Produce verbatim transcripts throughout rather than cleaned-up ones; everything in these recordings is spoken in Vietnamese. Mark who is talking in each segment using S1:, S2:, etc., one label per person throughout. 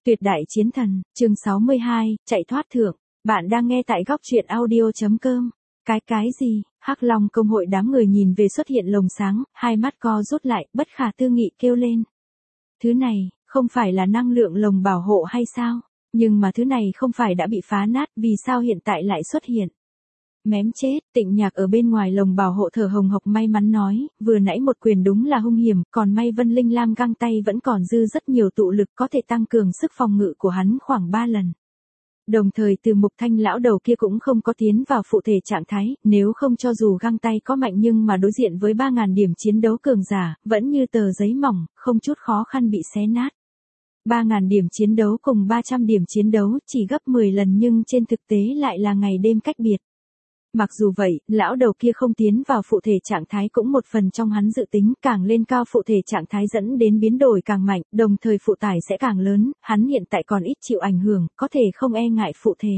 S1: Tuyệt đại chiến thần, chương sáu mươi hai, chạy thoát thượng. Bạn đang nghe tại góc truyện audio.com. Cái cái gì? Hắc Long công hội đám người nhìn về xuất hiện lồng sáng, hai mắt co rút lại, bất khả tư nghị kêu lên. Thứ này, không phải là năng lượng lồng bảo hộ hay sao? Nhưng mà thứ này không phải đã bị phá nát, vì sao hiện tại lại xuất hiện? Mém chết, Tịnh Nhạc ở bên ngoài lồng bảo hộ thở hồng hộc may mắn nói, vừa nãy một quyền đúng là hung hiểm, còn may Vân Linh Lam găng tay vẫn còn dư rất nhiều tụ lực có thể tăng cường sức phòng ngự của hắn khoảng ba lần. Đồng thời từ Mục Thanh lão đầu kia cũng không có tiến vào phụ thể trạng thái, nếu không cho dù găng tay có mạnh nhưng mà đối diện với ba ngàn điểm chiến đấu cường giả, vẫn như tờ giấy mỏng, không chút khó khăn bị xé nát. ba ngàn điểm chiến đấu cùng ba trăm điểm chiến đấu chỉ gấp mười lần nhưng trên thực tế lại là ngày đêm cách biệt. Mặc dù vậy, lão đầu kia không tiến vào phụ thể trạng thái cũng một phần trong hắn dự tính càng lên cao phụ thể trạng thái dẫn đến biến đổi càng mạnh, đồng thời phụ tải sẽ càng lớn, hắn hiện tại còn ít chịu ảnh hưởng, có thể không e ngại phụ thể.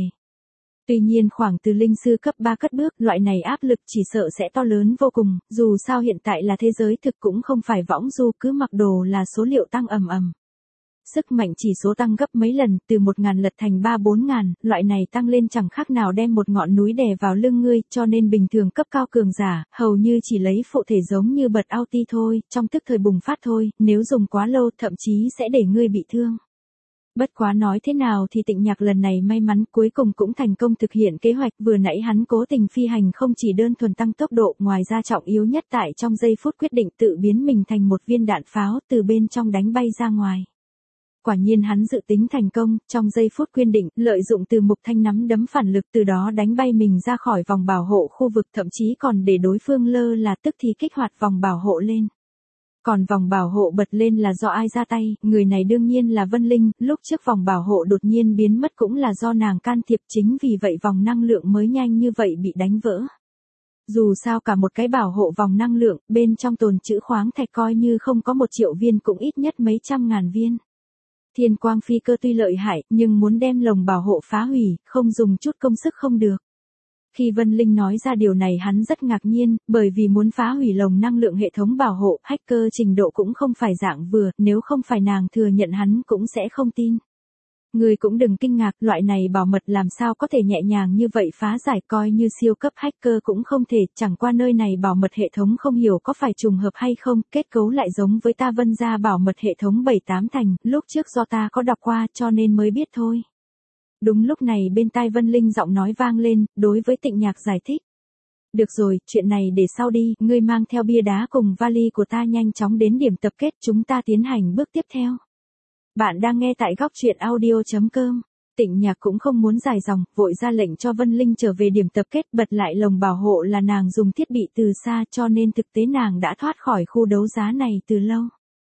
S1: Tuy nhiên khoảng từ linh sư cấp ba cất bước, loại này áp lực chỉ sợ sẽ to lớn vô cùng, dù sao hiện tại là thế giới thực cũng không phải võng du cứ mặc đồ là số liệu tăng ầm ầm. Sức mạnh chỉ số tăng gấp mấy lần, từ một ngàn lật thành ba bốn ngàn, loại này tăng lên chẳng khác nào đem một ngọn núi đè vào lưng ngươi, cho nên bình thường cấp cao cường giả, hầu như chỉ lấy phụ thể giống như bật ulti thôi, trong tức thời bùng phát thôi, nếu dùng quá lâu thậm chí sẽ để ngươi bị thương. Bất quá nói thế nào thì Tịnh Nhạc lần này may mắn cuối cùng cũng thành công thực hiện kế hoạch, vừa nãy hắn cố tình phi hành không chỉ đơn thuần tăng tốc độ, ngoài ra trọng yếu nhất tại trong giây phút quyết định tự biến mình thành một viên đạn pháo từ bên trong đánh bay ra ngoài. Quả nhiên hắn dự tính thành công, trong giây phút quyên định, lợi dụng từ Mục Thanh nắm đấm phản lực từ đó đánh bay mình ra khỏi vòng bảo hộ khu vực thậm chí còn để đối phương lơ là tức thì kích hoạt vòng bảo hộ lên. Còn vòng bảo hộ bật lên là do ai ra tay, người này đương nhiên là Vân Linh, lúc trước vòng bảo hộ đột nhiên biến mất cũng là do nàng can thiệp chính vì vậy vòng năng lượng mới nhanh như vậy bị đánh vỡ. Dù sao cả một cái bảo hộ vòng năng lượng, bên trong tồn trữ khoáng thạch coi như không có một triệu viên cũng ít nhất mấy trăm ngàn viên. Thiên quang phi cơ tuy lợi hại, nhưng muốn đem lồng bảo hộ phá hủy, không dùng chút công sức không được. Khi Vân Linh nói ra điều này hắn rất ngạc nhiên, bởi vì muốn phá hủy lồng năng lượng hệ thống bảo hộ, hacker trình độ cũng không phải dạng vừa, nếu không phải nàng thừa nhận hắn cũng sẽ không tin. Người cũng đừng kinh ngạc, loại này bảo mật làm sao có thể nhẹ nhàng như vậy phá giải, coi như siêu cấp hacker cũng không thể, chẳng qua nơi này bảo mật hệ thống không hiểu có phải trùng hợp hay không, kết cấu lại giống với ta Vân gia bảo mật hệ thống bảy tám thành, lúc trước do ta có đọc qua cho nên mới biết thôi. Đúng lúc này bên tai Vân Linh giọng nói vang lên, đối với Tịnh Nhạc giải thích. Được rồi, chuyện này để sau đi, ngươi mang theo bia đá cùng vali của ta nhanh chóng đến điểm tập kết chúng ta tiến hành bước tiếp theo. Bạn đang nghe tại góc truyện audio.com. Tịnh Nhạc cũng không muốn dài dòng, vội ra lệnh cho Vân Linh trở về điểm tập kết, bật lại lồng bảo hộ là nàng dùng thiết bị từ xa cho nên thực tế nàng đã thoát khỏi khu đấu giá này từ lâu.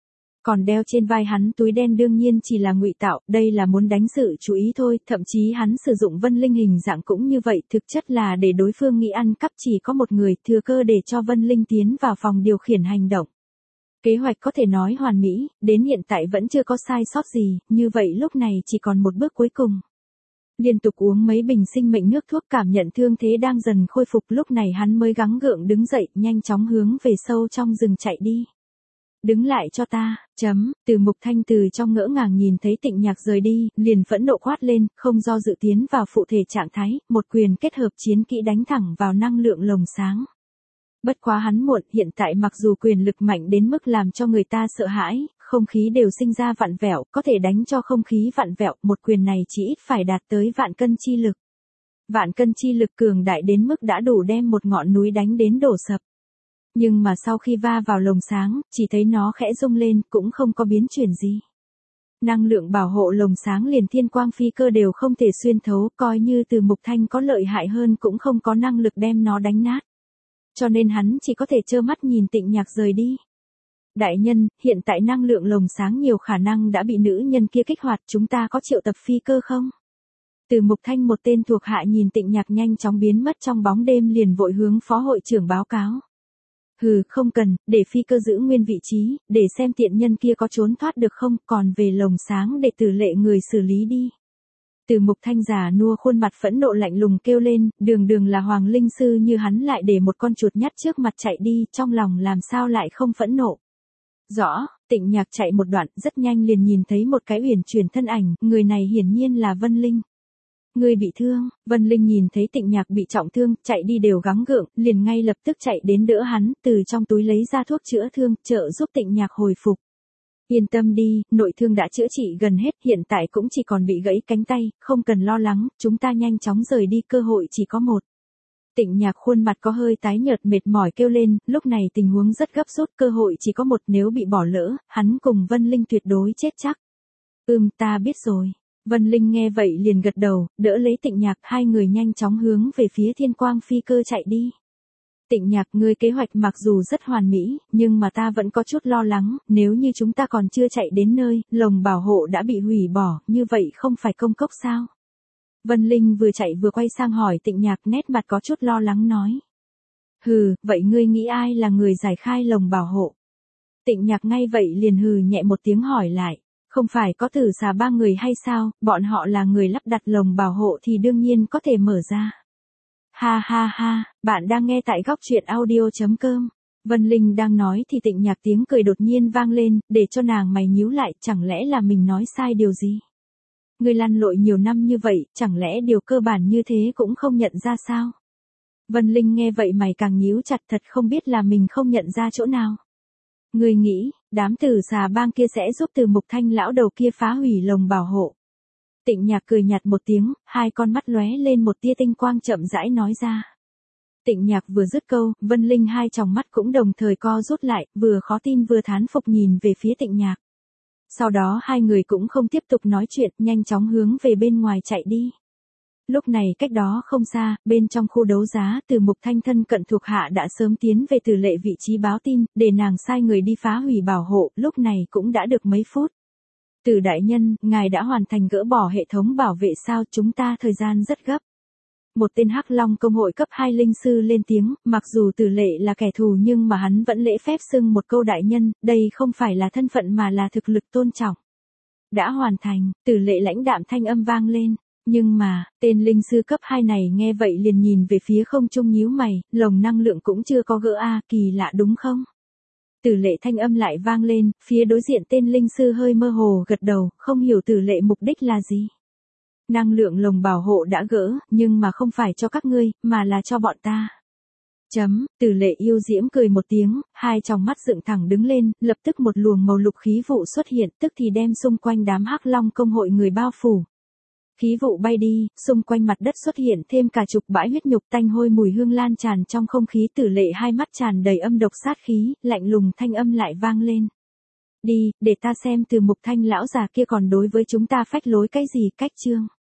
S1: Còn đeo trên vai hắn túi đen đương nhiên chỉ là ngụy tạo, đây là muốn đánh sự chú ý thôi, thậm chí hắn sử dụng Vân Linh hình dạng cũng như vậy, thực chất là để đối phương nghĩ ăn cắp chỉ có một người, thừa cơ để cho Vân Linh tiến vào phòng điều khiển hành động. Kế hoạch có thể nói hoàn mỹ, đến hiện tại vẫn chưa có sai sót gì, như vậy lúc này chỉ còn một bước cuối cùng. Liên tục uống mấy bình sinh mệnh nước thuốc cảm nhận thương thế đang dần khôi phục, lúc này hắn mới gắng gượng đứng dậy, nhanh chóng hướng về sâu trong rừng chạy đi. Đứng lại cho ta, chấm, từ Mục Thanh từ trong ngỡ ngàng nhìn thấy Tịnh Nhạc rời đi, liền phẫn nộ quát lên, không do dự tiến vào phụ thể trạng thái, một quyền kết hợp chiến kỹ đánh thẳng vào năng lượng lồng sáng. Bất quá hắn muộn, hiện tại mặc dù quyền lực mạnh đến mức làm cho người ta sợ hãi, không khí đều sinh ra vặn vẹo, có thể đánh cho không khí vặn vẹo, một quyền này chỉ ít phải đạt tới vạn cân chi lực. Vạn cân chi lực cường đại đến mức đã đủ đem một ngọn núi đánh đến đổ sập. Nhưng mà sau khi va vào lồng sáng, chỉ thấy nó khẽ rung lên, cũng không có biến chuyển gì. Năng lượng bảo hộ lồng sáng liền thiên quang phi cơ đều không thể xuyên thấu, coi như từ Mục Thanh có lợi hại hơn cũng không có năng lực đem nó đánh nát. Cho nên hắn chỉ có thể trơ mắt nhìn Tịnh Nhạc rời đi. Đại nhân, hiện tại năng lượng lồng sáng nhiều khả năng đã bị nữ nhân kia kích hoạt, chúng ta có triệu tập phi cơ không? Từ Mục Thanh một tên thuộc hạ nhìn Tịnh Nhạc nhanh chóng biến mất trong bóng đêm liền vội hướng phó hội trưởng báo cáo. Hừ, không cần, để phi cơ giữ nguyên vị trí, để xem tiện nhân kia có trốn thoát được không, còn về lồng sáng để tử lệ người xử lý đi. Từ Mục Thanh già nua khuôn mặt phẫn nộ lạnh lùng kêu lên, đường đường là hoàng linh sư như hắn lại để một con chuột nhắt trước mặt chạy đi, trong lòng làm sao lại không phẫn nộ. Rõ, Tịnh Nhạc chạy một đoạn, rất nhanh liền nhìn thấy một cái uyển chuyển thân ảnh, người này hiển nhiên là Vân Linh. Người bị thương, Vân Linh nhìn thấy Tịnh Nhạc bị trọng thương, chạy đi đều gắng gượng, liền ngay lập tức chạy đến đỡ hắn, từ trong túi lấy ra thuốc chữa thương, trợ giúp Tịnh Nhạc hồi phục. Yên tâm đi, nội thương đã chữa trị gần hết, hiện tại cũng chỉ còn bị gãy cánh tay, không cần lo lắng, chúng ta nhanh chóng rời đi, cơ hội chỉ có một. Tịnh Nhạc khuôn mặt có hơi tái nhợt mệt mỏi kêu lên, lúc này tình huống rất gấp rút, cơ hội chỉ có một, nếu bị bỏ lỡ, hắn cùng Vân Linh tuyệt đối chết chắc. Ừm, ta biết rồi. Vân Linh nghe vậy liền gật đầu, đỡ lấy Tịnh Nhạc, hai người nhanh chóng hướng về phía Thiên Quang phi cơ chạy đi. Tịnh Nhạc, ngươi kế hoạch mặc dù rất hoàn mỹ, nhưng mà ta vẫn có chút lo lắng, nếu như chúng ta còn chưa chạy đến nơi, lồng bảo hộ đã bị hủy bỏ, như vậy không phải công cốc sao? Vân Linh vừa chạy vừa quay sang hỏi Tịnh Nhạc, nét mặt có chút lo lắng nói. Hừ, vậy ngươi nghĩ ai là người giải khai lồng bảo hộ? Tịnh Nhạc ngay vậy liền hừ nhẹ một tiếng hỏi lại. Không phải có Tử Xà ba người hay sao, bọn họ là người lắp đặt lồng bảo hộ thì đương nhiên có thể mở ra. Ha ha ha, bạn đang nghe tại góc truyện audio chấm com. Vân Linh đang nói thì Tịnh Nhạc tiếng cười đột nhiên vang lên, để cho nàng mày nhíu lại, chẳng lẽ là mình nói sai điều gì? Người lăn lội nhiều năm như vậy, chẳng lẽ điều cơ bản như thế cũng không nhận ra sao? Vân Linh nghe vậy mày càng nhíu chặt, thật không biết là mình không nhận ra chỗ nào. Người nghĩ, đám Tử Xà bang kia sẽ giúp Từ Mục Thanh lão đầu kia phá hủy lồng bảo hộ. Tịnh Nhạc cười nhạt một tiếng, hai con mắt lóe lên một tia tinh quang chậm rãi nói ra. Tịnh Nhạc vừa dứt câu, Vân Linh hai tròng mắt cũng đồng thời co rút lại, vừa khó tin vừa thán phục nhìn về phía Tịnh Nhạc. Sau đó hai người cũng không tiếp tục nói chuyện, nhanh chóng hướng về bên ngoài chạy đi. Lúc này cách đó không xa, bên trong khu đấu giá, Từ Mục Thanh thân cận thuộc hạ đã sớm tiến về Từ Lệ vị trí báo tin, để nàng sai người đi phá hủy bảo hộ, lúc này cũng đã được mấy phút. Từ đại nhân, ngài đã hoàn thành gỡ bỏ hệ thống bảo vệ sao, chúng ta thời gian rất gấp. Một tên Hắc Long công hội cấp hai linh sư lên tiếng, mặc dù Từ Lệ là kẻ thù nhưng mà hắn vẫn lễ phép xưng một câu đại nhân, đây không phải là thân phận mà là thực lực tôn trọng. Đã hoàn thành, Từ Lệ lãnh đạm thanh âm vang lên. Nhưng mà, tên linh sư cấp hai này nghe vậy liền nhìn về phía không trung nhíu mày, lồng năng lượng cũng chưa có gỡ a, kỳ lạ đúng không? Tử Lệ thanh âm lại vang lên, phía đối diện tên linh sư hơi mơ hồ gật đầu, không hiểu Tử Lệ mục đích là gì. Năng lượng lồng bảo hộ đã gỡ, nhưng mà không phải cho các ngươi, mà là cho bọn ta. Chấm, Tử Lệ yêu diễm cười một tiếng, hai tròng mắt dựng thẳng đứng lên, lập tức một luồng màu lục khí vụ xuất hiện, tức thì đem xung quanh đám Hắc Long công hội người bao phủ. Khí vụ bay đi, xung quanh mặt đất xuất hiện thêm cả chục bãi huyết nhục tanh hôi mùi hương lan tràn trong không khí. Tử Lệ hai mắt tràn đầy âm độc sát khí, lạnh lùng thanh âm lại vang lên. Đi, để ta xem Từ Mục Thanh lão già kia còn đối với chúng ta phách lối cái gì, cách chương.